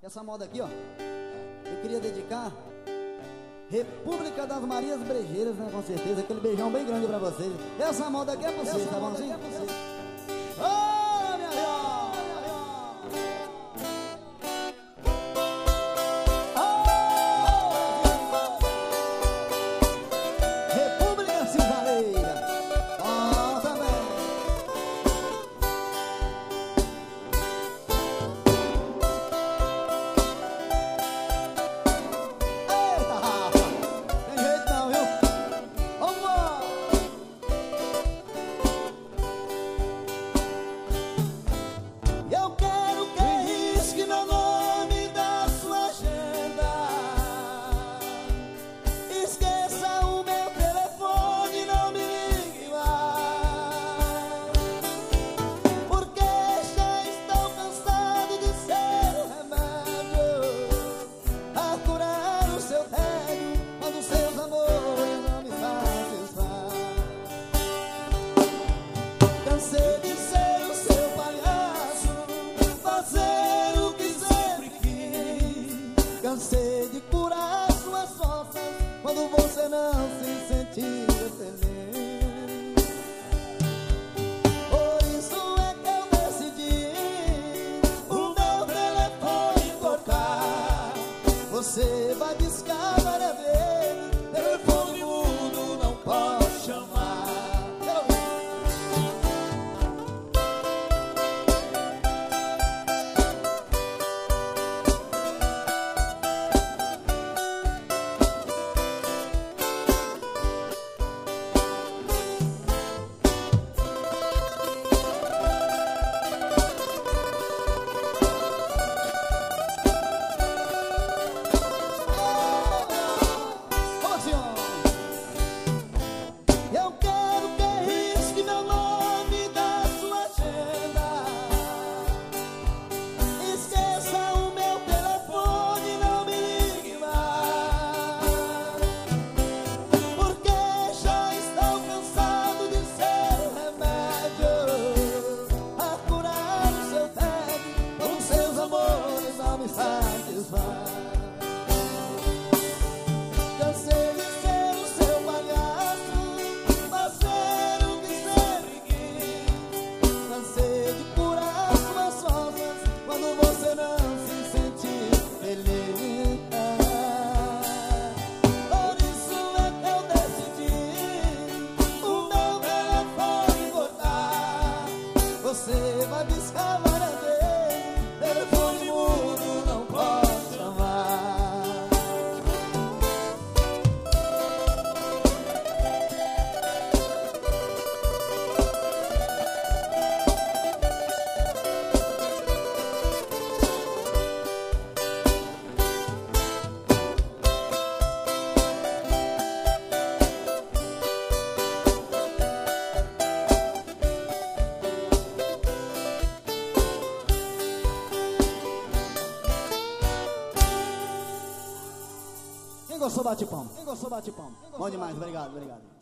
Essa moda aqui, ó, eu queria dedicar República das Marias Brejeiras, né? Com certeza, aquele beijão bem grande pra vocês. Essa moda aqui é pra vocês, tá bom assim? Ô, minha viola! República Cisaleira, ó, também. Eu quero que risque meu nome da sua agenda. Esqueça o meu telefone, não me ligue mais, porque já estou cansado de ser o remédio a curar o seu tédio quando seus amores não me satisfazem. Cansei de ser o seu palhaço, fazer o que sempre quis. Cansei de curar suas costas quando você não se sentia feliz. Por isso é que eu decidi o meu telefone tocar. Você vai discar várias vezes, telefone mudo não pode chamar. Eu quero que risque meu nome da sua agenda. Esqueça o meu telefone, não me ligue mais, porque já estou cansado de ser o remédio a curar o seu tédio quando seus amores não me satisfazem. Cansei de ser o seu palhaço, fazer o que sempre quis. Cansei de curar suas costas quando você não se sentir feliz. Por isso é que eu decidi o meu telefone cortar. Você vai discar várias vezes, telefone mudo não pode chamar. Quem gostou, bate palma. Bom demais, obrigado.